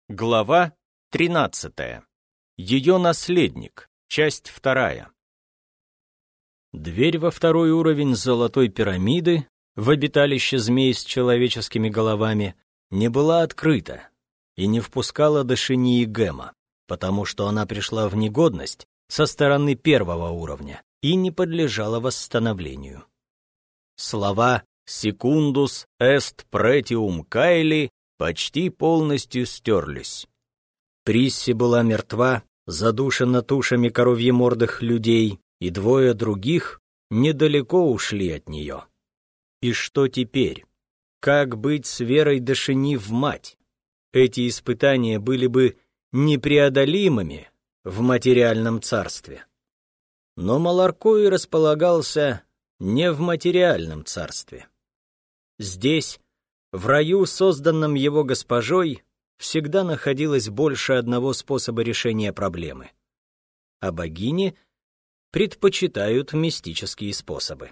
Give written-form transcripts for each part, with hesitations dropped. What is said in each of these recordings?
Глава 13. Ее наследник. Часть 2. Дверь во второй уровень золотой пирамиды, в обиталище змей с человеческими головами, не была открыта и не впускала Дашини и Гема, потому что она пришла в негодность со стороны первого уровня и не подлежала восстановлению. Слова «секундус эст претиум кайли» почти полностью стерлись. Присси была мертва, задушена тушами коровьемордых людей, и двое других недалеко ушли от нее. И что теперь? Как быть с верой Дашини в мать? Эти испытания были бы непреодолимыми в материальном царстве. Но Маларкой располагался не в материальном царстве. Здесь, в раю, созданном его госпожой, всегда находилось больше одного способа решения проблемы. А богини предпочитают мистические способы.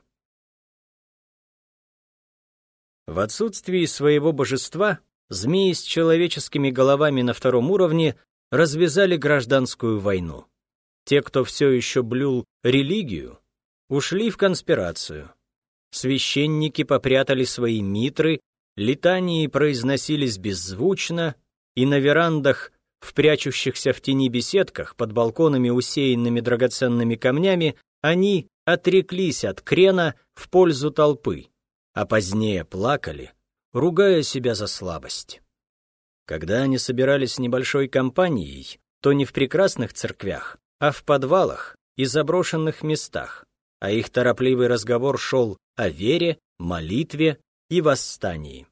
В отсутствии своего божества змеи с человеческими головами на втором уровне развязали гражданскую войну. Те, кто все еще блюл религию, ушли в конспирацию. Священники попрятали свои митры, литании произносились беззвучно, и на верандах, в прячущихся в тени беседках, под балконами, усеянными драгоценными камнями, они отреклись от крена в пользу толпы, а позднее плакали, ругая себя за слабость. Когда они собирались небольшой компанией, то не в прекрасных церквях, а в подвалах и заброшенных местах, а их торопливый разговор шел о вере, молитве и восстании.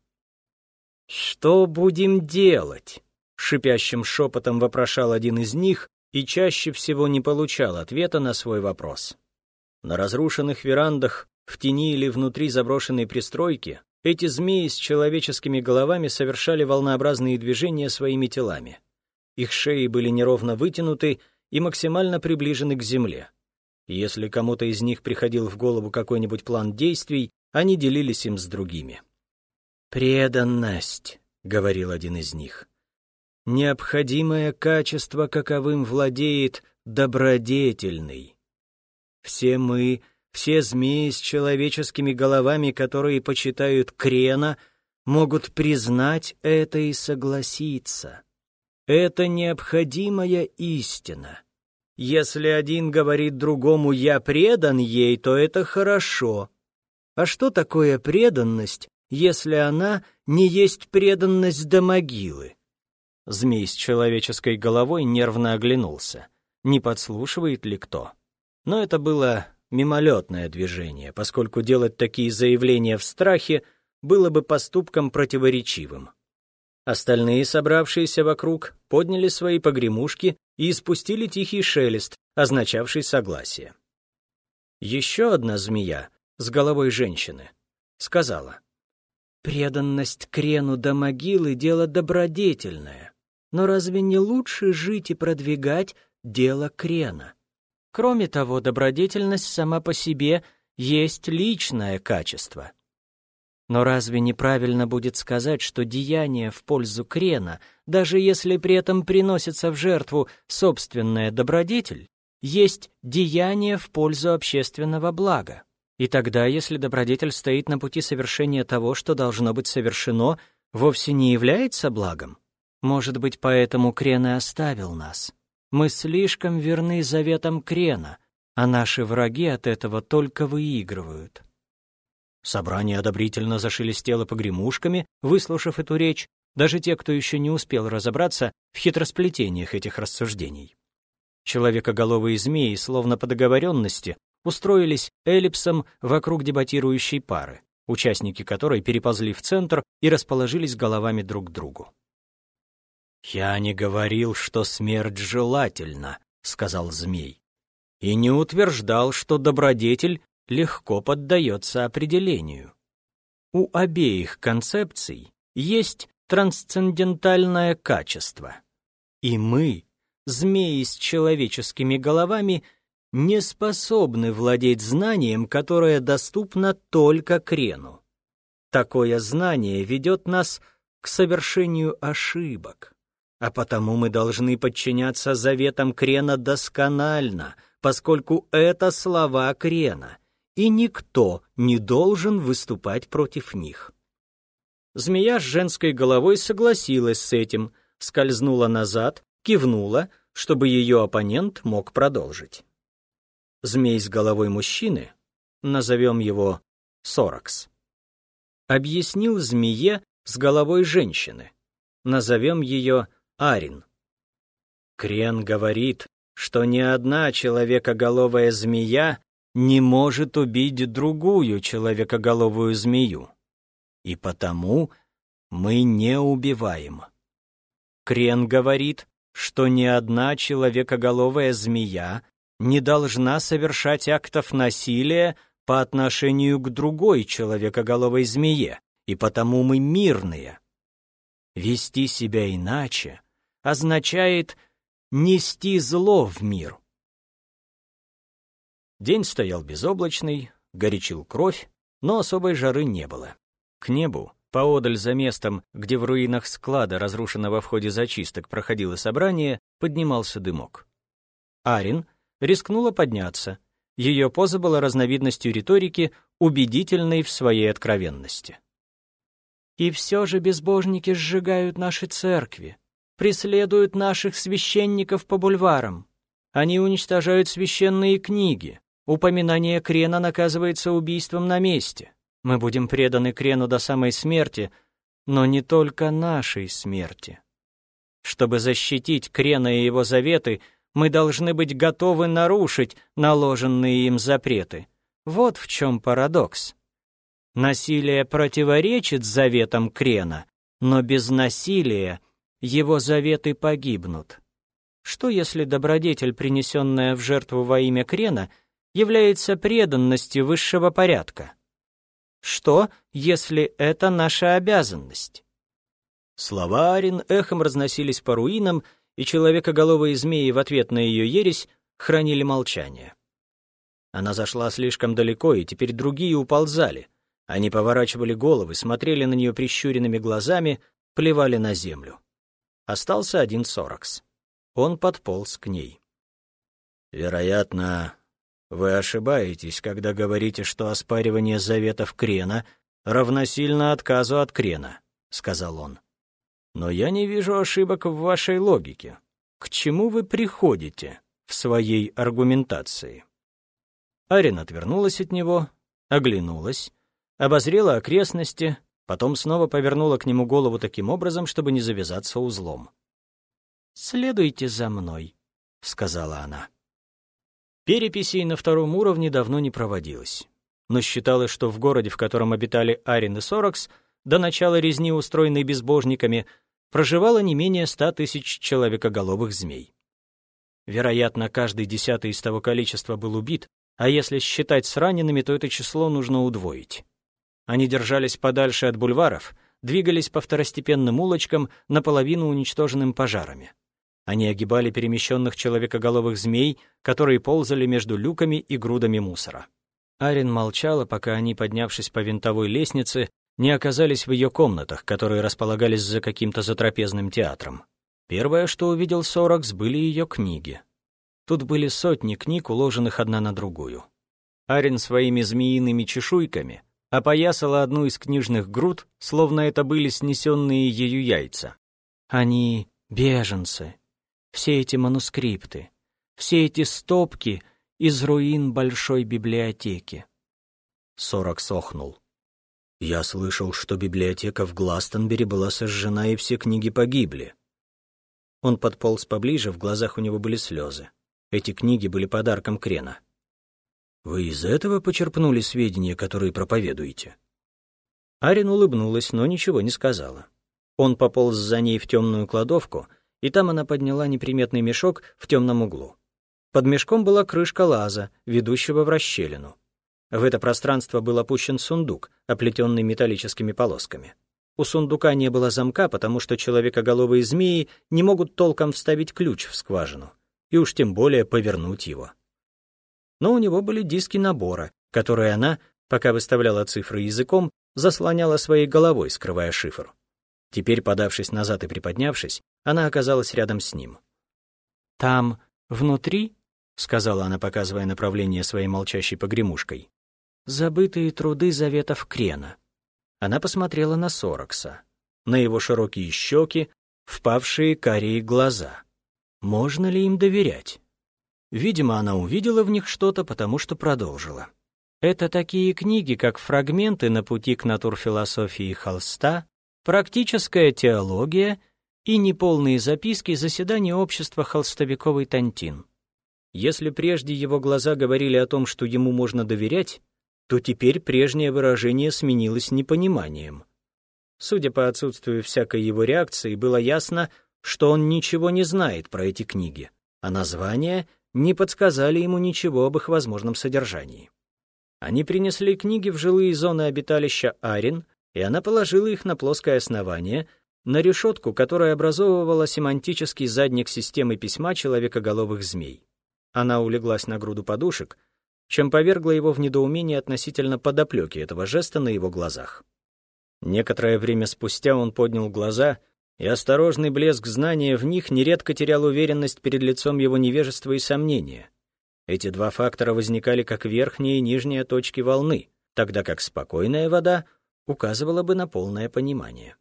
«Что будем делать?» — шипящим шепотом вопрошал один из них и чаще всего не получал ответа на свой вопрос. На разрушенных верандах, в тени или внутри заброшенной пристройки, эти змеи с человеческими головами совершали волнообразные движения своими телами. Их шеи были неровно вытянуты и максимально приближены к земле. Если кому-то из них приходил в голову какой-нибудь план действий, они делились им с другими. «Преданность», — говорил один из них, — «необходимое качество, каковым владеет добродетельный. Все мы, все змеи с человеческими головами, которые почитают Крена, могут признать это и согласиться. Это необходимая истина. Если один говорит другому «я предан ей», то это хорошо. А что такое преданность, если она не есть преданность до могилы?» Змей с человеческой головой нервно оглянулся. Не подслушивает ли кто? Но это было мимолетное движение, поскольку делать такие заявления в страхе было бы поступком противоречивым. Остальные, собравшиеся вокруг, подняли свои погремушки и испустили тихий шелест, означавший согласие. Еще одна змея с головой женщины сказала: «Преданность Крену до могилы — дело добродетельное, но разве не лучше жить и продвигать дело Крена? Кроме того, добродетельность сама по себе есть личное качество. Но разве неправильно будет сказать, что деяние в пользу Крена, даже если при этом приносится в жертву собственная добродетель, есть деяние в пользу общественного блага? И тогда, если добродетель стоит на пути совершения того, что должно быть совершено, вовсе не является благом? Может быть, поэтому Крен и оставил нас. Мы слишком верны заветам Крена, а наши враги от этого только выигрывают». Собрание одобрительно зашелестело погремушками, выслушав эту речь, даже те, кто еще не успел разобраться в хитросплетениях этих рассуждений. Человекоголовые змеи, словно по договоренности, устроились эллипсом вокруг дебатирующей пары, участники которой переползли в центр и расположились головами друг к другу. «Я не говорил, что смерть желательна», — сказал змей, «и не утверждал, что добродетель легко поддается определению. У обеих концепций есть трансцендентальное качество, и мы, змеи с человеческими головами, не способны владеть знанием, которое доступно только Крену. Такое знание ведет нас к совершению ошибок, а потому мы должны подчиняться заветам Крена досконально, поскольку это слова Крена, и никто не должен выступать против них». Змея с женской головой согласилась с этим, скользнула назад, кивнула, чтобы ее оппонент мог продолжить. Змей с головой мужчины, назовем его Соракс, объяснил змее с головой женщины, назовем ее Арин. Крен говорит, что ни одна человекоголовая змея не может убить другую человекоголовую змею, и потому мы не убиваем. Крен говорит, что ни одна человекоголовая змея не должна совершать актов насилия по отношению к другой человекоголовой змее, и потому мы мирные. Вести себя иначе означает нести зло в мир. День стоял безоблачный, горячил кровь, но особой жары не было. К небу, поодаль за местом, где в руинах склада, разрушенного в ходе зачисток, проходило собрание, поднимался дымок. Арин рискнула подняться. Ее поза была разновидностью риторики, убедительной в своей откровенности. «И все же безбожники сжигают наши церкви, преследуют наших священников по бульварам. Они уничтожают священные книги. Упоминание Крена наказывается убийством на месте. Мы будем преданы Крену до самой смерти, но не только нашей смерти. Чтобы защитить Крена и его заветы, мы должны быть готовы нарушить наложенные им запреты. Вот в чем парадокс. Насилие противоречит заветам Крена, но без насилия его заветы погибнут. Что если добродетель, принесенная в жертву во имя Крена, является преданностью высшего порядка? Что, если это наша обязанность? Слова Арин эхом разносились по руинам, и человекоголовые змеи в ответ на ее ересь хранили молчание. Она зашла слишком далеко, и теперь другие уползали. Они поворачивали головы, смотрели на нее прищуренными глазами, плевали на землю. Остался один Соракс. Он подполз к ней. «Вероятно, вы ошибаетесь, когда говорите, что оспаривание заветов Крена равносильно отказу от Крена», — сказал он. «Но я не вижу ошибок в вашей логике. К чему вы приходите в своей аргументации?» Арин отвернулась от него, оглянулась, обозрела окрестности, потом снова повернула к нему голову таким образом, чтобы не завязаться узлом. «Следуйте за мной», — сказала она. Переписей на втором уровне давно не проводилось, но считалось, что в городе, в котором обитали Арин и Соракс, до начала резни, устроенной безбожниками, проживало не менее 100 тысяч человекоголовых змей. Вероятно, каждый 10-й из того количества был убит, а если считать с ранеными, то это число нужно удвоить. Они держались подальше от бульваров, двигались по второстепенным улочкам, наполовину уничтоженным пожарами. Они огибали перемещенных человекоголовых змей, которые ползали между люками и грудами мусора. Арин молчала, пока они, поднявшись по винтовой лестнице, не оказались в ее комнатах, которые располагались за каким-то затрапезным театром. Первое, что увидел Соракс, были ее книги. Тут были сотни книг, уложенных одна на другую. Арин своими змеиными чешуйками опоясала одну из книжных груд, словно это были снесенные ею яйца. Они беженцы. Все эти манускрипты, все эти стопки из руин большой библиотеки. Соракс охнул. «Я слышал, что библиотека в Гластонбери была сожжена, и все книги погибли». Он подполз поближе, в глазах у него были слезы. Эти книги были подарком Крена. «Вы из этого почерпнули сведения, которые проповедуете?» Арин улыбнулась, но ничего не сказала. Он пополз за ней в темную кладовку, и там она подняла неприметный мешок в темном углу. Под мешком была крышка лаза, ведущего в расщелину. В это пространство был опущен сундук, оплетенный металлическими полосками. У сундука не было замка, потому что человекоголовые змеи не могут толком вставить ключ в скважину, и уж тем более повернуть его. Но у него были диски набора, которые она, пока выставляла цифры языком, заслоняла своей головой, скрывая шифр. Теперь, подавшись назад и приподнявшись, Она оказалась рядом с ним. «Там, внутри, — сказала она, показывая направление своей молчащей погремушкой, — забытые труды заветов Крена». Она посмотрела на Сорокса, на его широкие щеки, впавшие карие глаза. Можно ли им доверять? Видимо, она увидела в них что-то, потому что продолжила. Это такие книги, как «Фрагменты на пути к натурфилософии холста», «Практическая теология» и неполные записки заседания общества холстовиковой Тантин. Если прежде его глаза говорили о том, что ему можно доверять, то теперь прежнее выражение сменилось непониманием. Судя по отсутствию всякой его реакции, было ясно, что он ничего не знает про эти книги, а названия не подсказали ему ничего об их возможном содержании. Они принесли книги в жилые зоны обиталища Арин, и она положила их на плоское основание, на решетку, которая образовывала семантический задник системы письма человекоголовых змей. Она улеглась на груду подушек, чем повергла его в недоумение относительно подоплеки этого жеста на его глазах. Некоторое время спустя он поднял глаза, и осторожный блеск знания в них нередко терял уверенность перед лицом его невежества и сомнения. Эти два фактора возникали как верхние и нижние точки волны, тогда как спокойная вода указывала бы на полное понимание.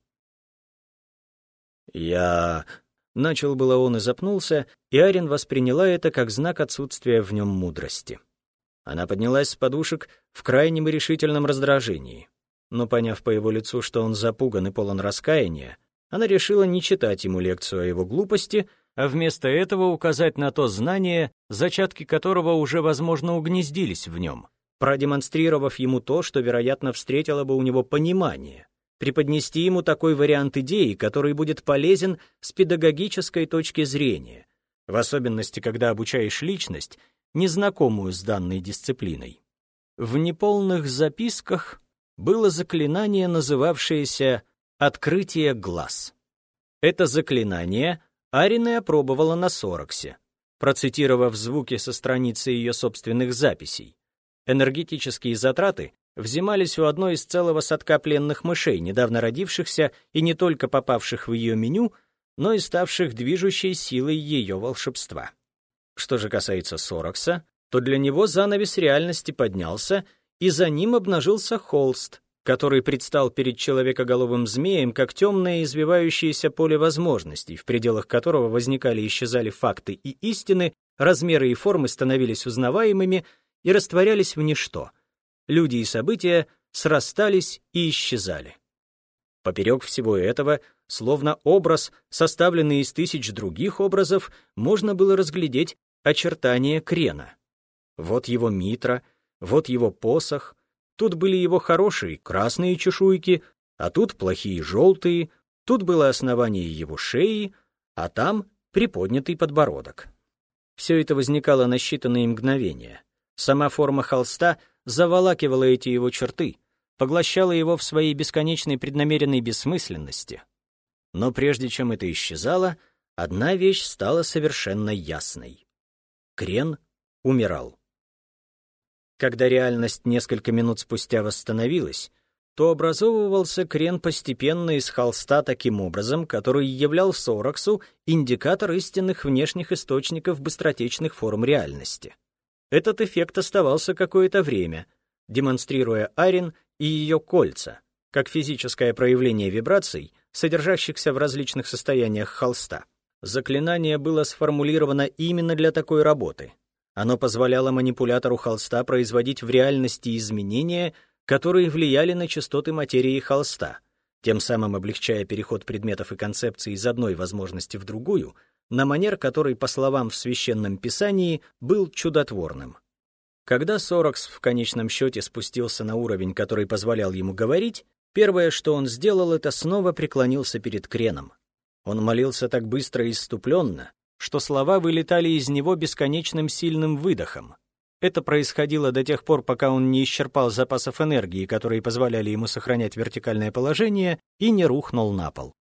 Начал было он и запнулся, и Арин восприняла это как знак отсутствия в нем мудрости. Она поднялась с подушек в крайнем и решительном раздражении, но, поняв по его лицу, что он запуган и полон раскаяния, она решила не читать ему лекцию о его глупости, а вместо этого указать на то знание, зачатки которого уже, возможно, угнездились в нем, продемонстрировав ему то, что, вероятно, встретило бы у него понимание, преподнести ему такой вариант идеи, который будет полезен с педагогической точки зрения, в особенности, когда обучаешь личность, незнакомую с данной дисциплиной. В неполных записках было заклинание, называвшееся «Открытие глаз». Это заклинание Арин и опробовала на Сороксе, процитировав звуки со страницы ее собственных записей. Энергетические затраты взимались у одной из целого садка пленных мышей, недавно родившихся и не только попавших в ее меню, но и ставших движущей силой ее волшебства. Что же касается Сорокса, то для него занавес реальности поднялся, и за ним обнажился холст, который предстал перед человекоголовым змеем как темное извивающееся поле возможностей, в пределах которого возникали и исчезали факты и истины, размеры и формы становились узнаваемыми и растворялись в ничто. Люди и события срастались и исчезали. Поперек всего этого, словно образ, составленный из тысяч других образов, можно было разглядеть очертания Крена. Вот его митра, вот его посох, тут были его хорошие красные чешуйки, а тут плохие желтые, тут было основание его шеи, а там приподнятый подбородок. Все это возникало на считанные мгновения. Сама форма холста заволакивала эти его черты, поглощала его в своей бесконечной преднамеренной бессмысленности. Но прежде чем это исчезало, одна вещь стала совершенно ясной. Крен умирал. Когда реальность несколько минут спустя восстановилась, то образовывался крен постепенно из холста таким образом, который являл Сороксу индикатор истинных внешних источников быстротечных форм реальности. Этот эффект оставался какое-то время, демонстрируя Арин и ее кольца, как физическое проявление вибраций, содержащихся в различных состояниях холста. Заклинание было сформулировано именно для такой работы. Оно позволяло манипулятору холста производить в реальности изменения, которые влияли на частоты материи холста, тем самым облегчая переход предметов и концепций из одной возможности в другую, на манер, который, по словам в Священном Писании, был чудотворным. Когда Сорокс в конечном счете спустился на уровень, который позволял ему говорить, первое, что он сделал, это снова преклонился перед Креном. Он молился так быстро и исступленно, что слова вылетали из него бесконечным сильным выдохом. Это происходило до тех пор, пока он не исчерпал запасов энергии, которые позволяли ему сохранять вертикальное положение, и не рухнул на пол.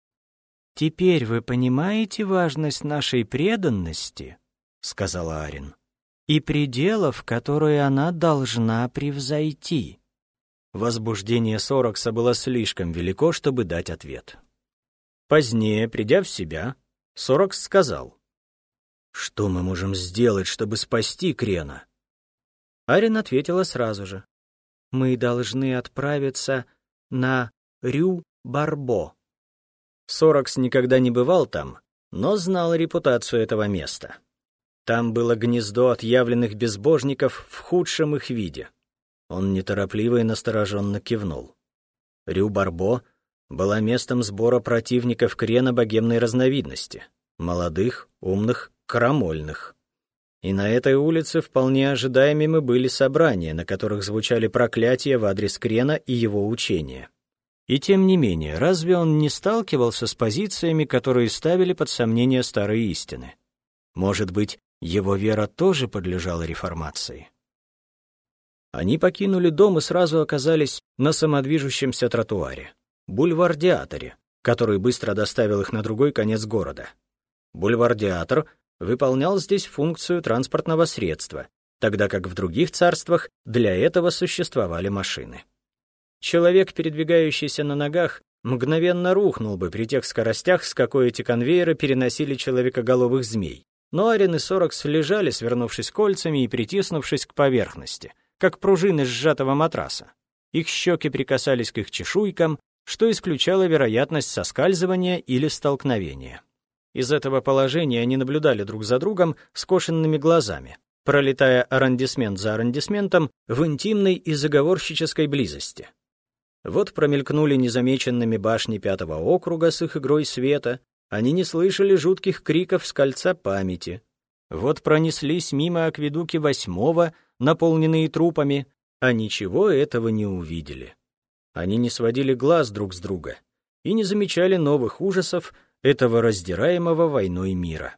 «Теперь вы понимаете важность нашей преданности?» — сказала Арин. «И пределов, которые она должна превзойти». Возбуждение Сорокса было слишком велико, чтобы дать ответ. Позднее, придя в себя, Соракс сказал: «Что мы можем сделать, чтобы спасти Крена?» Арин ответила сразу же: «Мы должны отправиться на Рю-Барбо». Соракс никогда не бывал там, но знал репутацию этого места. Там было гнездо отъявленных безбожников в худшем их виде. Он неторопливо и настороженно кивнул. Рю-Барбо была местом сбора противников Крена богемной разновидности — молодых, умных, крамольных. И на этой улице вполне ожидаемыми были собрания, на которых звучали проклятия в адрес Крена и его учения. И тем не менее, разве он не сталкивался с позициями, которые ставили под сомнение старые истины? Может быть, его вера тоже подлежала реформации? Они покинули дом и сразу оказались на самодвижущемся тротуаре, бульвардиаторе, который быстро доставил их на другой конец города. Бульвардиатор выполнял здесь функцию транспортного средства, тогда как в других царствах для этого существовали машины. Человек, передвигающийся на ногах, мгновенно рухнул бы при тех скоростях, с какой эти конвейеры переносили человекоголовых змей. Но Арин и Соракс лежали, свернувшись кольцами и притиснувшись к поверхности, как пружины сжатого матраса. Их щеки прикасались к их чешуйкам, что исключало вероятность соскальзывания или столкновения. Из этого положения они наблюдали друг за другом скошенными глазами, пролетая аррondissement за аррondисментом в интимной и заговорщической близости. Вот промелькнули незамеченными башни 5-го округа с их игрой света, они не слышали жутких криков с кольца памяти. Вот пронеслись мимо акведуки 8-го, наполненные трупами, а ничего этого не увидели. Они не сводили глаз друг с друга и не замечали новых ужасов этого раздираемого войной мира.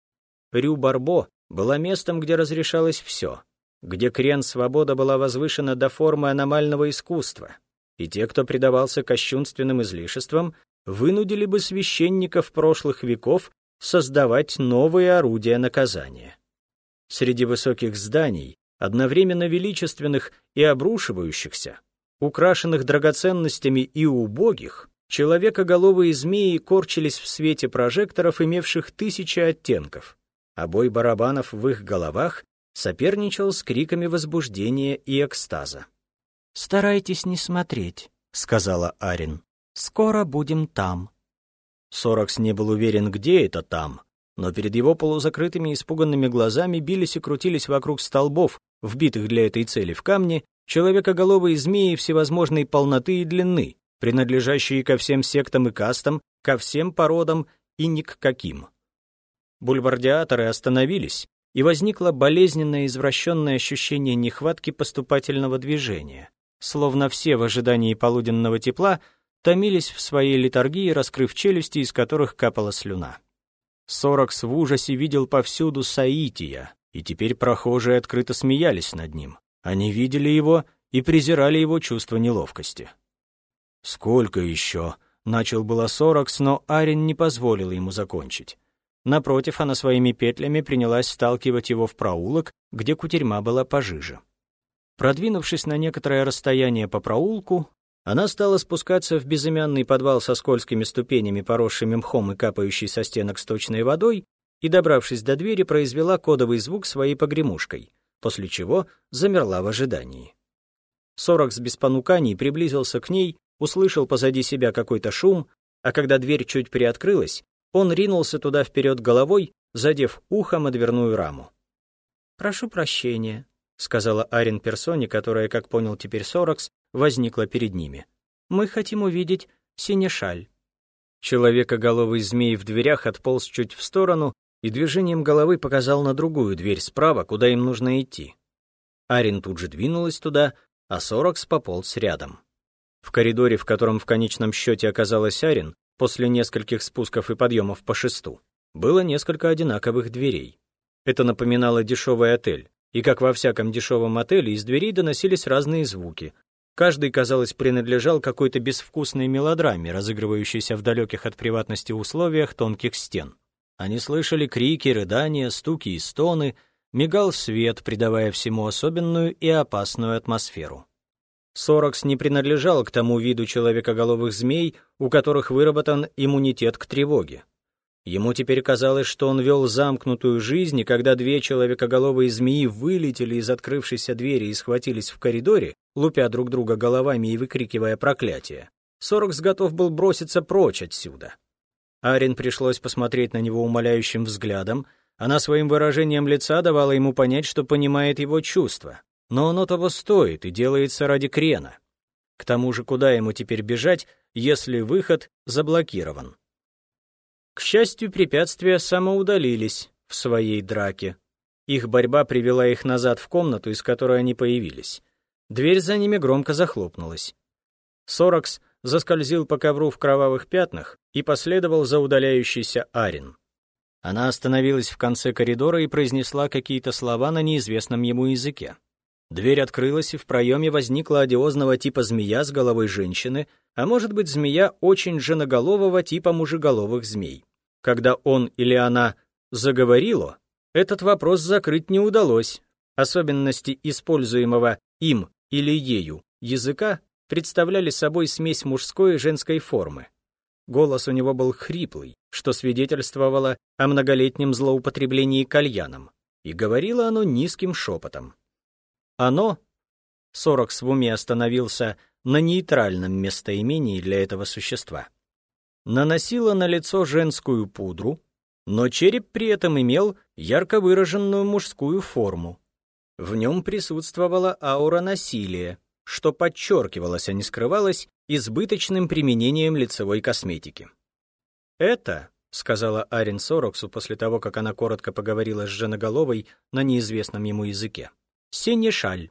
Рю-Барбо была местом, где разрешалось все, где крен-свобода была возвышена до формы аномального искусства, и те, кто предавался кощунственным излишествам, вынудили бы священников прошлых веков создавать новые орудия наказания. Среди высоких зданий, одновременно величественных и обрушивающихся, украшенных драгоценностями и убогих, человекоголовые змеи корчились в свете прожекторов, имевших 1000 оттенков, а бой барабанов в их головах соперничал с криками возбуждения и экстаза. «Старайтесь не смотреть», — сказала Арин. «Скоро будем там». Соракс не был уверен, где это там, но перед его полузакрытыми испуганными глазами бились и крутились вокруг столбов, вбитых для этой цели в камне, человекоголовые змеи всевозможной полноты и длины, принадлежащие ко всем сектам и кастам, ко всем породам и ни к каким. Бульвардиаторы остановились, и возникло болезненное извращенное ощущение нехватки поступательного движения, словно все в ожидании полуденного тепла томились в своей литургии, раскрыв челюсти, из которых капала слюна. Соракс в ужасе видел повсюду Саития, и теперь прохожие открыто смеялись над ним. Они видели его и презирали его чувство неловкости. «Сколько еще?» — начал было Соракс, но Арин не позволил ему закончить. Напротив, она своими петлями принялась сталкивать его в проулок, где кутерьма была пожиже. Продвинувшись на некоторое расстояние по проулку, она стала спускаться в безымянный подвал со скользкими ступенями, поросшими мхом и капающей со стенок сточной водой, и, добравшись до двери, произвела кодовый звук своей погремушкой, после чего замерла в ожидании. Соракс без понуканий приблизился к ней, услышал позади себя какой-то шум, а когда дверь чуть приоткрылась, он ринулся туда вперед головой, задев ухом о дверную раму. «Прошу прощения», — сказала Арин персоне, которая, как понял теперь Соракс, возникла перед ними. «Мы хотим увидеть синешаль». Человекоголовый змей в дверях отполз чуть в сторону и движением головы показал на другую дверь справа, куда им нужно идти. Арин тут же двинулась туда, а Соракс пополз рядом. В коридоре, в котором в конечном счете оказалась Арин, после нескольких спусков и подъемов по шесту, было несколько одинаковых дверей. Это напоминало дешевый отель, и, как во всяком дешевом отеле, из дверей доносились разные звуки. Каждый, казалось, принадлежал какой-то безвкусной мелодраме, разыгрывающейся в далеких от приватности условиях тонких стен. Они слышали крики, рыдания, стуки и стоны, мигал свет, придавая всему особенную и опасную атмосферу. Соракс не принадлежал к тому виду человекоголовых змей, у которых выработан иммунитет к тревоге. Ему теперь казалось, что он вел замкнутую жизнь, и когда две человекоголовые змеи вылетели из открывшейся двери и схватились в коридоре, лупя друг друга головами и выкрикивая проклятия, Соракс готов был броситься прочь отсюда. Арин пришлось посмотреть на него умоляющим взглядом. Она своим выражением лица давала ему понять, что понимает его чувства. Но оно того стоит и делается ради Крена. К тому же, куда ему теперь бежать, если выход заблокирован? К счастью, препятствия самоудалились в своей драке. Их борьба привела их назад в комнату, из которой они появились. Дверь за ними громко захлопнулась. Соракс заскользил по ковру в кровавых пятнах и последовал за удаляющейся Арин. Она остановилась в конце коридора и произнесла какие-то слова на неизвестном ему языке. Дверь открылась, и в проеме возникла одиозного типа змея с головой женщины, а может быть, змея очень женоголового типа мужеголовых змей. Когда он или она заговорило, этот вопрос закрыть не удалось. Особенности используемого им или ею языка представляли собой смесь мужской и женской формы. Голос у него был хриплый, что свидетельствовало о многолетнем злоупотреблении кальяном, и говорило оно низким шепотом. Оно, Соракс в уме остановился на нейтральном местоимении для этого существа, наносило на лицо женскую пудру, но череп при этом имел ярко выраженную мужскую форму. В нем присутствовала аура насилия, что подчеркивалось, а не скрывалось, избыточным применением лицевой косметики. «Это», — сказала Арин Сораксу после того, как она коротко поговорила с женоголовой на неизвестном ему языке, «сенешаль».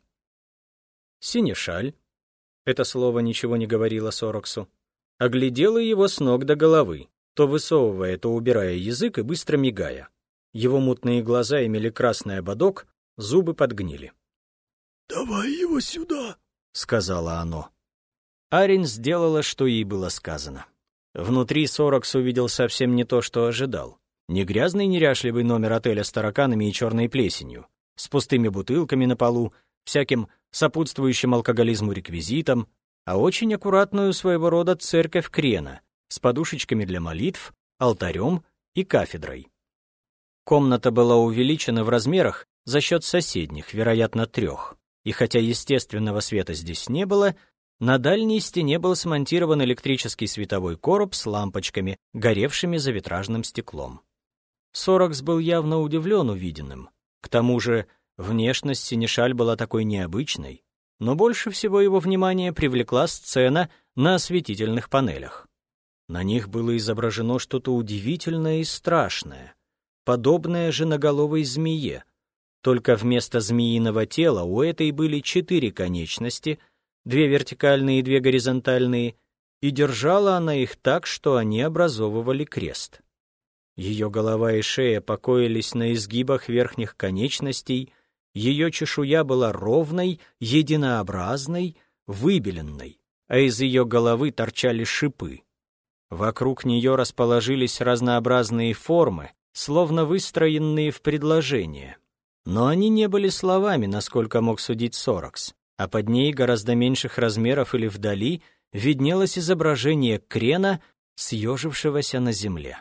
«Сенешаль», — это слово ничего не говорило Сораксу, оглядела его с ног до головы, то высовывая, то убирая язык и быстро мигая. Его мутные глаза имели красный ободок, зубы подгнили. «Давай его сюда», — сказала оно. Арин сделала, что ей было сказано. Внутри Соракс увидел совсем не то, что ожидал. Не грязный неряшливый номер отеля с тараканами и черной плесенью, с пустыми бутылками на полу, всяким сопутствующим алкоголизму реквизитом, а очень аккуратную своего рода церковь Крена с подушечками для молитв, алтарем и кафедрой. Комната была увеличена в размерах за счет соседних, вероятно, 3, и хотя естественного света здесь не было, на дальней стене был смонтирован электрический световой короб с лампочками, горевшими за витражным стеклом. Соракс был явно удивлен увиденным. К тому же внешность Сенешаль была такой необычной, но больше всего его внимание привлекла сцена на осветительных панелях. На них было изображено что-то удивительное и страшное, подобное женоголовой змее, только вместо змеиного тела у этой были 4 конечности, 2 вертикальные и 2 горизонтальные, и держала она их так, что они образовывали крест. Ее голова и шея покоились на изгибах верхних конечностей, ее чешуя была ровной, единообразной, выбеленной, а из ее головы торчали шипы. Вокруг нее расположились разнообразные формы, словно выстроенные в предложение. Но они не были словами, насколько мог судить Соракс, а под ней гораздо меньших размеров или вдали виднелось изображение Крена, съежившегося на земле.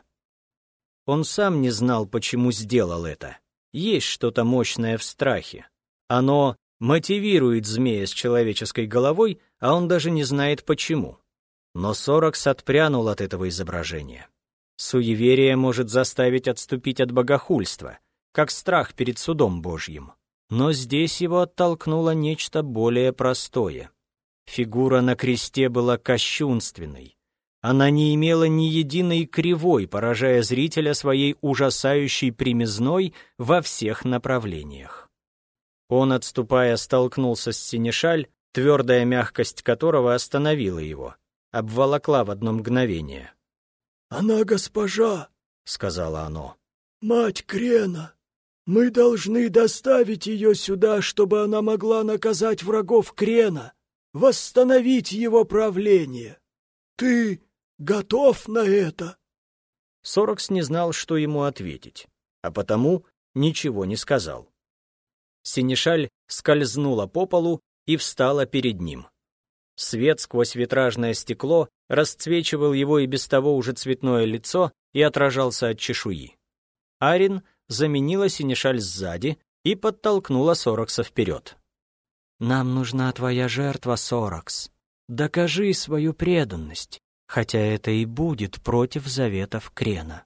Он сам не знал, почему сделал это. Есть что-то мощное в страхе. Оно мотивирует змея с человеческой головой, а он даже не знает почему. Но Соракс отпрянул от этого изображения. Суеверие может заставить отступить от богохульства, как страх перед судом Божьим. Но здесь его оттолкнуло нечто более простое. Фигура на кресте была кощунственной. Она не имела ни единой кривой, поражая зрителя своей ужасающей примизной во всех направлениях. Он, отступая, столкнулся с Сенешаль, твердая мягкость которого остановила его, обволокла в одно мгновение. «Она госпожа», — сказала оно, — «мать Крена. Мы должны доставить ее сюда, чтобы она могла наказать врагов Крена, восстановить его правление. Ты готов на это?» Соракс не знал, что ему ответить, а потому ничего не сказал. Сенешаль скользнула по полу и встала перед ним. Свет сквозь витражное стекло расцвечивал его и без того уже цветное лицо и отражался от чешуи. Арин заменила Синишаль сзади и подтолкнула Сорокса вперед. «Нам нужна твоя жертва, Сорокс. Докажи свою преданность, хотя это и будет против заветов Крена».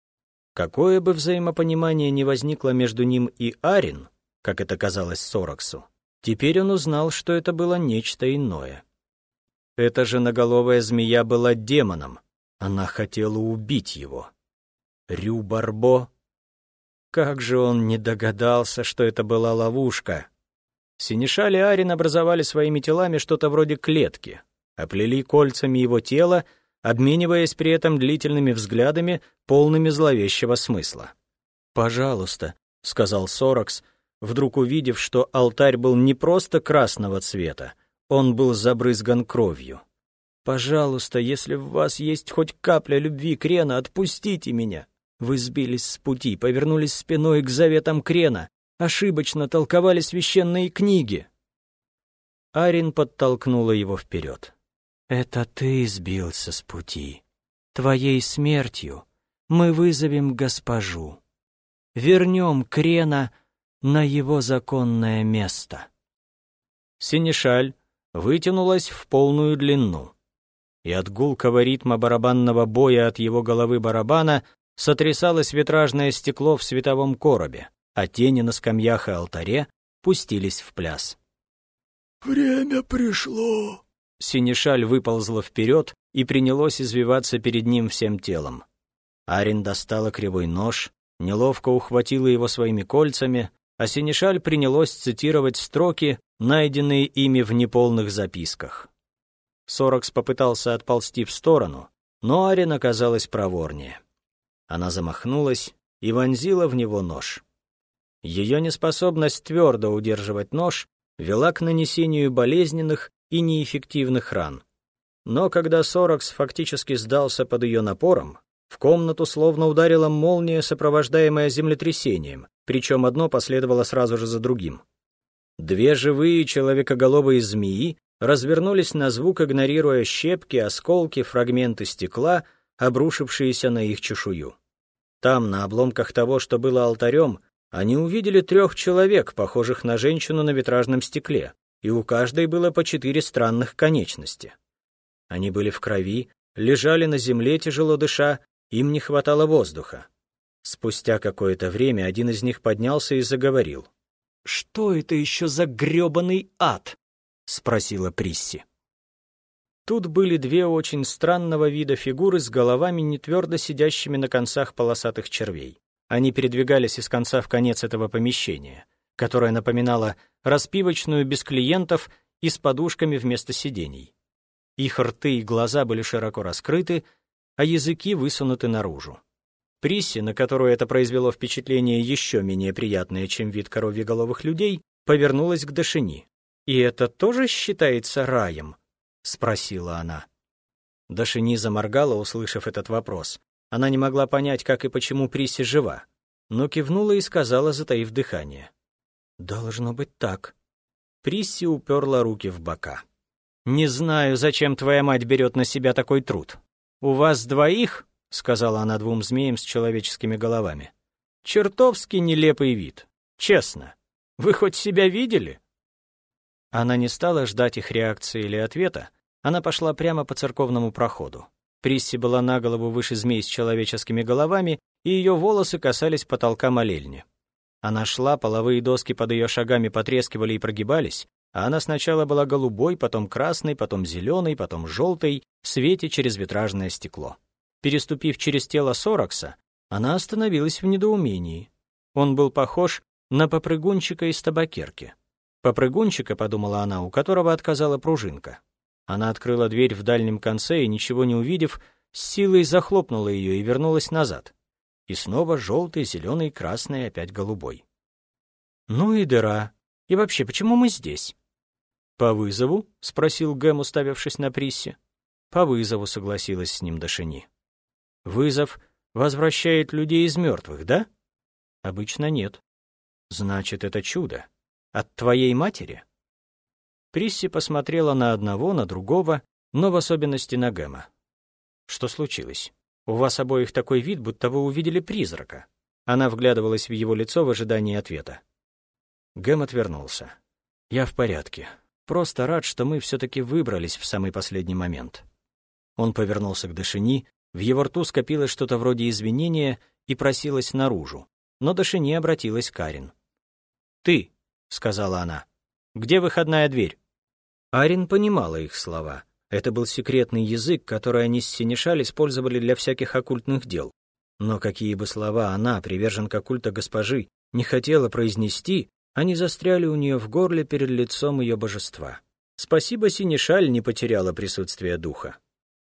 Какое бы взаимопонимание ни возникло между ним и Арин, как это казалось Сороксу, теперь он узнал, что это было нечто иное. Эта женоголовая змея была демоном, она хотела убить его. Рю Барбо. Как же он не догадался, что это была ловушка. Синишаль и Арин образовали своими телами что-то вроде клетки, оплели кольцами его тело, обмениваясь при этом длительными взглядами, полными зловещего смысла. «Пожалуйста», — сказал Сорокс, вдруг увидев, что алтарь был не просто красного цвета, он был забрызган кровью. «Пожалуйста, если в вас есть хоть капля любви Крена, отпустите меня. Вы сбились с пути, повернулись спиной к заветам Крена, ошибочно толковали священные книги». Арин подтолкнула его вперед. «Это ты сбился с пути. Твоей смертью мы вызовем госпожу. Вернем Крена на его законное место». Синишаль вытянулась в полную длину, и от гулкого ритма барабанного боя от его головы барабана сотрясалось витражное стекло в световом коробе, а тени на скамьях и алтаре пустились в пляс. «Время пришло!» Синишаль выползла вперед и принялось извиваться перед ним всем телом. Арин достала кривой нож, неловко ухватила его своими кольцами, а Синишаль принялось цитировать строки, найденные ими в неполных записках. Сорокс попытался отползти в сторону, но Арин оказалась проворнее. Она замахнулась и вонзила в него нож. Ее неспособность твердо удерживать нож вела к нанесению болезненных и неэффективных ран. Но когда Сорокс фактически сдался под ее напором, в комнату словно ударила молния, сопровождаемая землетрясением, причем одно последовало сразу же за другим. Две живые человекоголовые змеи развернулись на звук, игнорируя щепки, осколки, фрагменты стекла, обрушившиеся на их чешую. Там, на обломках того, что было алтарем, они увидели 3 человек, похожих на женщину на витражном стекле, и у каждой было по 4 странных конечности. Они были в крови, лежали на земле, тяжело дыша, им не хватало воздуха. Спустя какое-то время один из них поднялся и заговорил. «Что это еще за грёбаный ад?» — спросила Присси. Тут были 2 очень странного вида фигуры с головами, нетвердо сидящими на концах полосатых червей. Они передвигались из конца в конец этого помещения, которое напоминало распивочную без клиентов и с подушками вместо сидений. Их рты и глаза были широко раскрыты, а языки высунуты наружу. Присси, на которую это произвело впечатление еще менее приятное, чем вид коровьеголовых людей, повернулась к Дашини. «И это тоже считается раем?» — спросила она. Дашини заморгала, услышав этот вопрос. Она не могла понять, как и почему Присси жива, но кивнула и сказала, затаив дыхание. «Должно быть так». Присси уперла руки в бока. «Не знаю, зачем твоя мать берет на себя такой труд. У вас 2, — сказала она 2 змеям с человеческими головами, — чертовски нелепый вид. Честно. Вы хоть себя видели?» Она не стала ждать их реакции или ответа, она пошла прямо по церковному проходу. Присси была на голову выше змей с человеческими головами, и ее волосы касались потолка молельни. Она шла, половые доски под ее шагами потрескивали и прогибались, а она сначала была голубой, потом красной, потом зеленой, потом желтой, в свете через витражное стекло. Переступив через тело Сорокса, она остановилась в недоумении. Он был похож на попрыгунчика из табакерки. Попрыгунчика, подумала она, у которого отказала пружинка. Она открыла дверь в дальнем конце и, ничего не увидев, с силой захлопнула ее и вернулась назад. И снова желтый, зеленый, красный, опять голубой. «Ну и дыра. И вообще, почему мы здесь?» «По вызову?» — спросил Гэм, уставившись на Присси. «По вызову», — согласилась с ним Дашини. «Вызов возвращает людей из мертвых, да?» «Обычно нет». «Значит, это чудо. От твоей матери?» Присси посмотрела на одного, на другого, но в особенности на Гэма. «Что случилось? У вас обоих такой вид, будто вы увидели призрака». Она вглядывалась в его лицо в ожидании ответа. Гэм отвернулся. «Я в порядке. Просто рад, что мы все-таки выбрались в самый последний момент». Он повернулся к Дашини, в его рту скопилось что-то вроде извинения и просилось наружу, но Дашини обратилась к Арин. «Ты», — сказала она, — «где выходная дверь?» Арин понимала их слова. Это был секретный язык, который они с Синишаль использовали для всяких оккультных дел. Но какие бы слова она, приверженка культа госпожи, не хотела произнести, они застряли у нее в горле перед лицом ее божества. Спасибо, Синишаль не потеряла присутствие духа.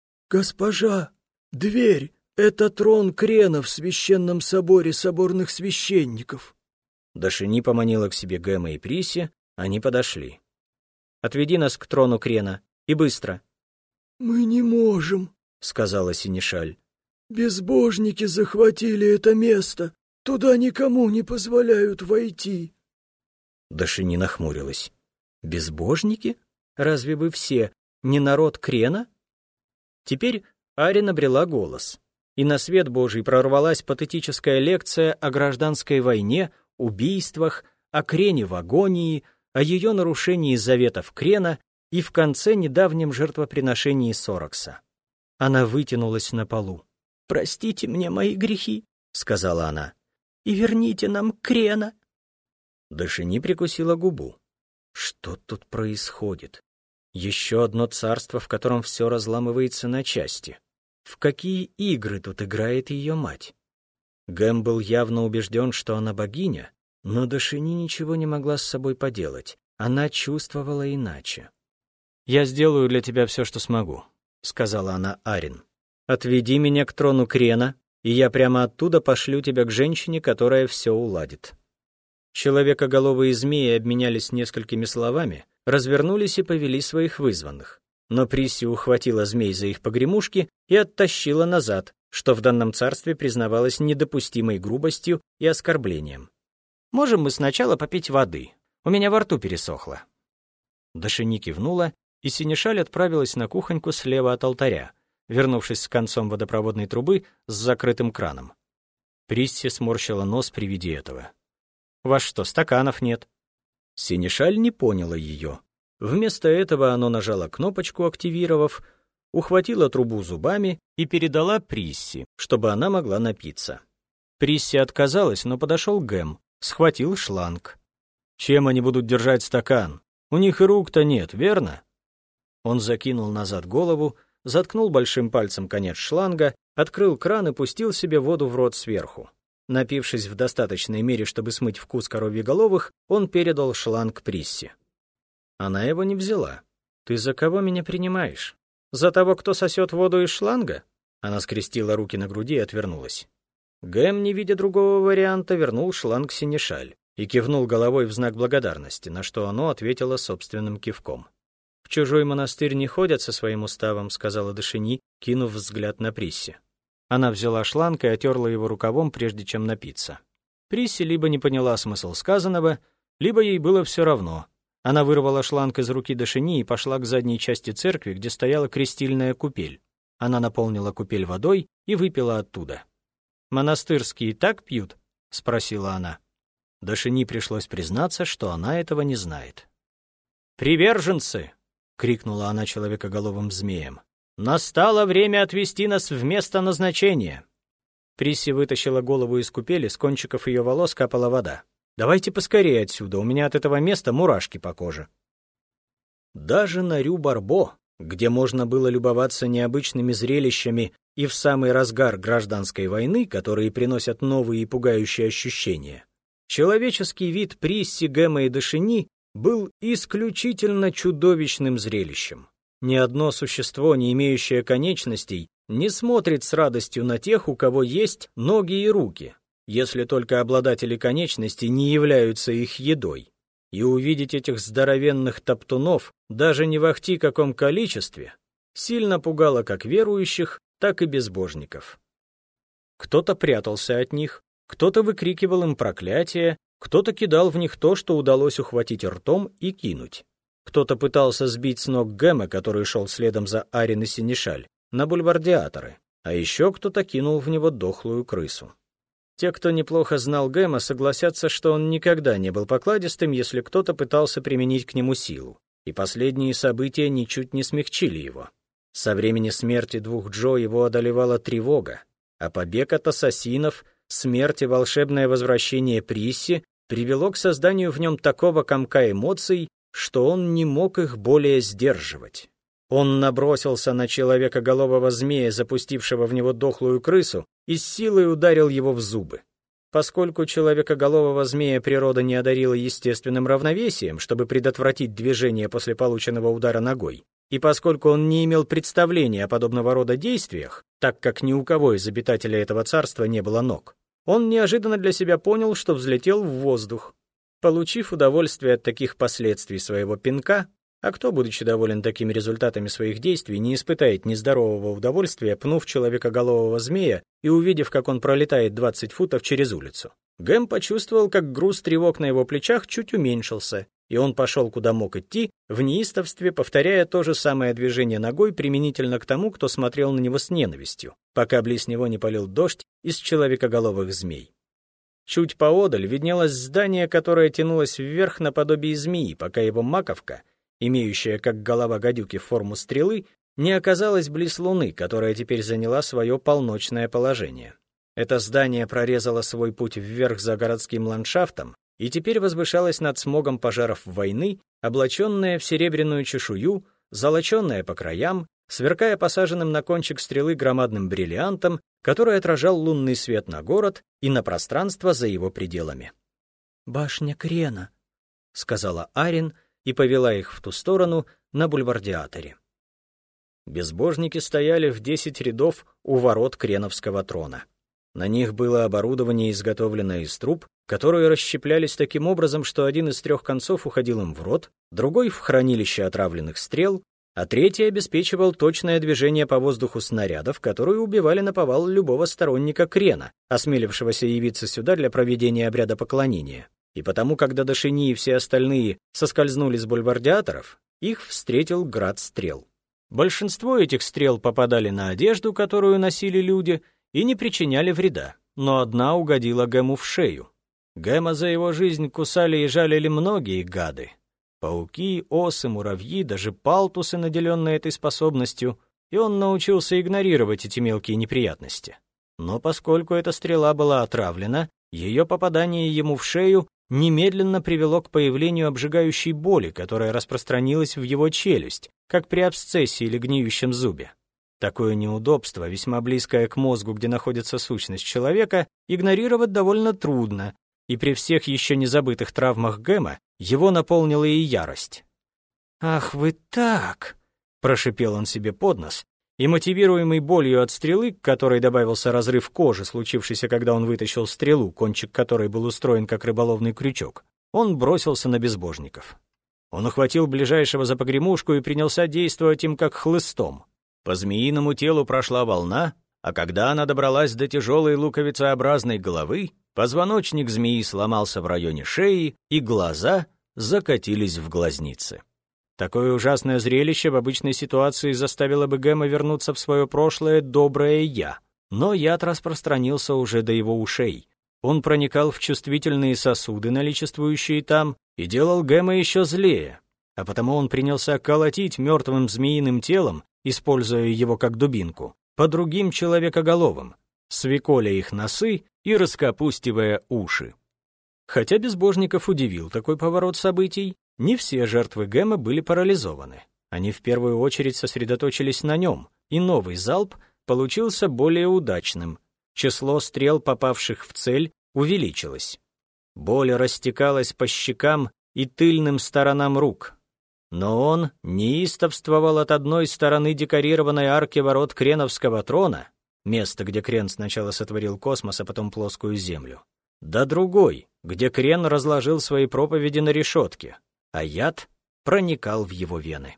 «Госпожа, дверь — это трон Крена в священном соборе соборных священников». Дашини поманила к себе Гэма и Присси, они подошли. «Отведи нас к трону Крена, и быстро». «Мы не можем», — сказала Синишаль. «Безбожники захватили это место. Туда никому не позволяют войти». Дашини нахмурилась. «Безбожники? Разве вы все не народ Крена?» Теперь Арин обрела голос, и на свет Божий прорвалась патетическая лекция о гражданской войне, убийствах, о Крене в агонии, о ее нарушении заветов Крена и в конце недавнем жертвоприношении Сорокса. Она вытянулась на полу. «Простите мне мои грехи», — сказала она, — «и верните нам Крена». Дашини прикусила губу. Что тут происходит? Еще одно царство, в котором все разламывается на части. В какие игры тут играет ее мать? Гэм был явно убежден, что она богиня, но Дашини ничего не могла с собой поделать. Она чувствовала иначе. «Я сделаю для тебя все, что смогу», — сказала она Арин. «Отведи меня к трону Крена, и я прямо оттуда пошлю тебя к женщине, которая все уладит». Человекоголовые змеи обменялись несколькими словами, развернулись и повели своих вызванных. Но Присси ухватила змей за их погремушки и оттащила назад, что в данном царстве признавалось недопустимой грубостью и оскорблением. «Можем мы сначала попить воды? У меня во рту пересохло». Дашини кивнула, и Синишаль отправилась на кухоньку слева от алтаря, вернувшись с концом водопроводной трубы с закрытым краном. Присси сморщила нос при виде этого. «У вас что, стаканов нет?» Синишаль не поняла ее. Вместо этого оно нажало кнопочку, активировав, ухватила трубу зубами и передала Присси, чтобы она могла напиться. Присси отказалась, но подошел Гэм, схватил шланг. «Чем они будут держать стакан? У них и рук-то нет, верно?» Он закинул назад голову, заткнул большим пальцем конец шланга, открыл кран и пустил себе воду в рот сверху. Напившись в достаточной мере, чтобы смыть вкус коровьеголовых, он передал шланг Присси. Она его не взяла. «Ты за кого меня принимаешь? За того, кто сосет воду из шланга?» Она скрестила руки на груди и отвернулась. Гэм, не видя другого варианта, вернул шланг Синишаль и кивнул головой в знак благодарности, на что оно ответило собственным кивком. «В чужой монастырь не ходят со своим уставом», — сказала Дашини, кинув взгляд на Присси. Она взяла шланг и отерла его рукавом, прежде чем напиться. Присси либо не поняла смысл сказанного, либо ей было все равно. Она вырвала шланг из руки Дашини и пошла к задней части церкви, где стояла крестильная купель. Она наполнила купель водой и выпила оттуда. «Монастырские так пьют?» — спросила она. Дашини пришлось признаться, что она этого не знает. «Приверженцы!» — крикнула она человекоголовым змеем. «Настало время отвести нас в место назначения!» Присси вытащила голову из купели, с кончиков ее волос капала вода. «Давайте поскорее отсюда, у меня от этого места мурашки по коже». Даже на Рю-Барбо, где можно было любоваться необычными зрелищами и в самый разгар гражданской войны, которые приносят новые и пугающие ощущения, человеческий вид Присси, Гэма и Дашини был исключительно чудовищным зрелищем. Ни одно существо, не имеющее конечностей, не смотрит с радостью на тех, у кого есть ноги и руки, если только обладатели конечностей не являются их едой. И увидеть этих здоровенных топтунов, даже не в ахти каком количестве, сильно пугало как верующих, так и безбожников. Кто-то прятался от них, кто-то выкрикивал им проклятия, кто-то кидал в них то, что удалось ухватить ртом и кинуть. Кто-то пытался сбить с ног Гэма, который шел следом за Арин и Сенешаль, на бульвардиаторы, а еще кто-то кинул в него дохлую крысу. Те, кто неплохо знал Гэма, согласятся, что он никогда не был покладистым, если кто-то пытался применить к нему силу, и последние события ничуть не смягчили его. Со времени смерти двух Джо его одолевала тревога, а побег от ассасинов, смерть и волшебное возвращение Присси привело к созданию в нем такого комка эмоций, что он не мог их более сдерживать. Он набросился на человекоголового змея, запустившего в него дохлую крысу, и с силой ударил его в зубы. Поскольку человекоголового змея природа не одарила естественным равновесием, чтобы предотвратить движение после полученного удара ногой, и поскольку он не имел представления о подобного рода действиях, так как ни у кого из обитателей этого царства не было ног, он неожиданно для себя понял, что взлетел в воздух. Получив удовольствие от таких последствий своего пинка, а кто, будучи доволен такими результатами своих действий, не испытает нездорового удовольствия, пнув человекоголового змея и увидев, как он пролетает 20 футов через улицу? Гэм почувствовал, как груз тревог на его плечах чуть уменьшился, и он пошел куда мог идти, в неистовстве повторяя то же самое движение ногой применительно к тому, кто смотрел на него с ненавистью, пока близ него не полил дождь из человекоголовых змей. Чуть поодаль виднелось здание, которое тянулось вверх наподобие змеи, пока его маковка, имеющая как голова гадюки форму стрелы, не оказалась близ луны, которая теперь заняла свое полночное положение. Это здание прорезало свой путь вверх за городским ландшафтом и теперь возвышалось над смогом пожаров войны, облаченное в серебряную чешую, золоченное по краям, сверкая посаженным на кончик стрелы громадным бриллиантом, который отражал лунный свет на город и на пространство за его пределами. «Башня Крена», — сказала Арин и повела их в ту сторону на бульвардиаторе. Безбожники стояли в 10 рядов у ворот Креновского трона. На них было оборудование, изготовленное из труб, которые расщеплялись таким образом, что один из 3 концов уходил им в рот, другой — в хранилище отравленных стрел, а третий обеспечивал точное движение по воздуху снарядов, которые убивали наповал любого сторонника Крена, осмелившегося явиться сюда для проведения обряда поклонения. И потому, когда Дашини и все остальные соскользнули с бульвардиаторов, их встретил град стрел. Большинство этих стрел попадали на одежду, которую носили люди, и не причиняли вреда, но одна угодила Гэму в шею. Гэма за его жизнь кусали и жалили многие гады. Пауки, осы, муравьи, даже палтусы, наделенные этой способностью, и он научился игнорировать эти мелкие неприятности. Но поскольку эта стрела была отравлена, ее попадание ему в шею немедленно привело к появлению обжигающей боли, которая распространилась в его челюсть, как при абсцессе или гниющем зубе. Такое неудобство, весьма близкое к мозгу, где находится сущность человека, игнорировать довольно трудно, и при всех еще не забытых травмах Гэма его наполнила и ярость. «Ах, вы так!» — прошипел он себе под нос, и, мотивируемый болью от стрелы, к которой добавился разрыв кожи, случившийся, когда он вытащил стрелу, кончик которой был устроен как рыболовный крючок, он бросился на безбожников. Он ухватил ближайшего за погремушку и принялся действовать им как хлыстом. По змеиному телу прошла волна, а когда она добралась до тяжелой луковицеобразной головы, позвоночник змеи сломался в районе шеи, и глаза закатились в глазницы. Такое ужасное зрелище в обычной ситуации заставило бы Гэма вернуться в свое прошлое доброе «я», но яд распространился уже до его ушей. Он проникал в чувствительные сосуды, наличествующие там, и делал Гэма еще злее, а потому он принялся колотить мертвым змеиным телом, используя его как дубинку, по другим человекоголовым, свеколя их носы и раскопустивая уши. Хотя безбожников удивил такой поворот событий, не все жертвы Гэма были парализованы. Они в первую очередь сосредоточились на нем, и новый залп получился более удачным. Число стрел, попавших в цель, увеличилось. Боль растекалась по щекам и тыльным сторонам рук. Но он неистовствовал от одной стороны декорированной арки ворот Креновского трона, место, где Крен сначала сотворил космос, а потом плоскую землю, до другой, где Крен разложил свои проповеди на решетке, а яд проникал в его вены.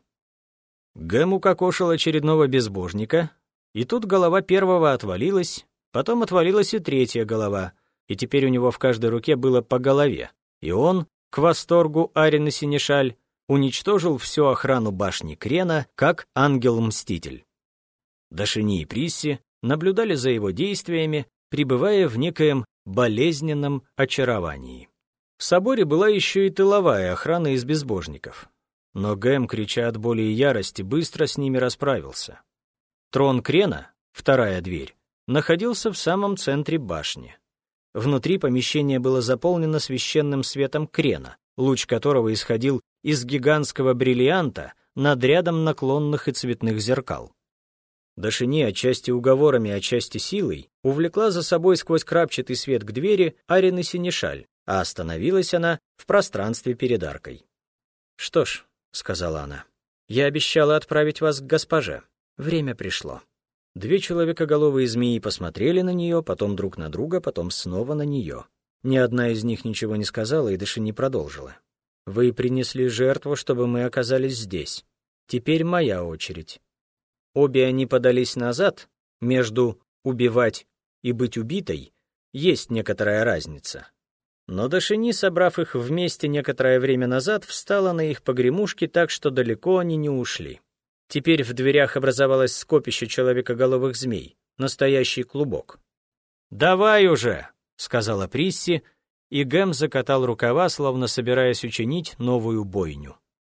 Гэм укокошил очередного безбожника, и тут голова первого отвалилась, потом отвалилась и третья голова, и теперь у него в каждой руке было по голове, и он, к восторгу Арин и Сенешаль, уничтожил всю охрану башни Крена как ангел-мститель. Дашини и Присси наблюдали за его действиями, пребывая в некоем болезненном очаровании. В соборе была еще и тыловая охрана из безбожников. Но Гэм, крича от боли и ярости, быстро с ними расправился. Трон Крена, вторая дверь, находился в самом центре башни. Внутри помещение было заполнено священным светом Крена, луч которого исходил из гигантского бриллианта над рядом наклонных и цветных зеркал. Дашини, отчасти уговорами, отчасти силой, увлекла за собой сквозь крапчатый свет к двери Арин и Синишаль, а остановилась она в пространстве перед аркой. «Что ж», — сказала она, — «я обещала отправить вас к госпоже. Время пришло». Две человекоголовые змеи посмотрели на нее, потом друг на друга, потом снова на нее. Ни одна из них ничего не сказала, и Дашини продолжила. «Вы принесли жертву, чтобы мы оказались здесь. Теперь моя очередь». Обе они подались назад. Между «убивать» и «быть убитой» есть некоторая разница. Но Дашини, собрав их вместе некоторое время назад, встала на их погремушки так, что далеко они не ушли. Теперь в дверях образовалось скопище человекоголовых змей, настоящий клубок. «Давай уже!» — сказала Присси, и Гэм закатал рукава, словно собираясь учинить новую бойню.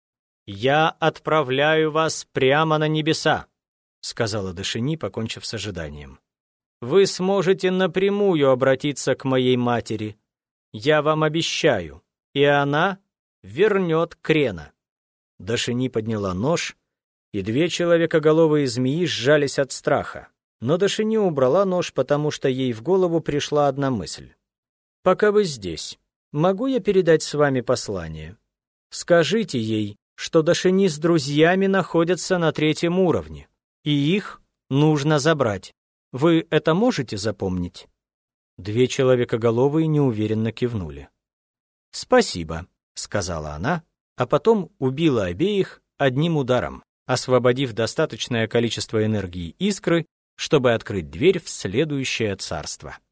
«Я отправляю вас прямо на небеса», — сказала Дашини, покончив с ожиданием. «Вы сможете напрямую обратиться к моей матери. Я вам обещаю, и она вернет Крена». Дашини подняла нож, и две человекоголовые змеи сжались от страха. Но Дашини убрала нож, потому что ей в голову пришла одна мысль. «Пока вы здесь, могу я передать с вами послание? Скажите ей, что Дашини с друзьями находятся на 3-м уровне, и их нужно забрать. Вы это можете запомнить?» Две человекоголовые неуверенно кивнули. «Спасибо», — сказала она, а потом убила обеих одним ударом, освободив достаточное количество энергии искры, чтобы открыть дверь в следующее царство.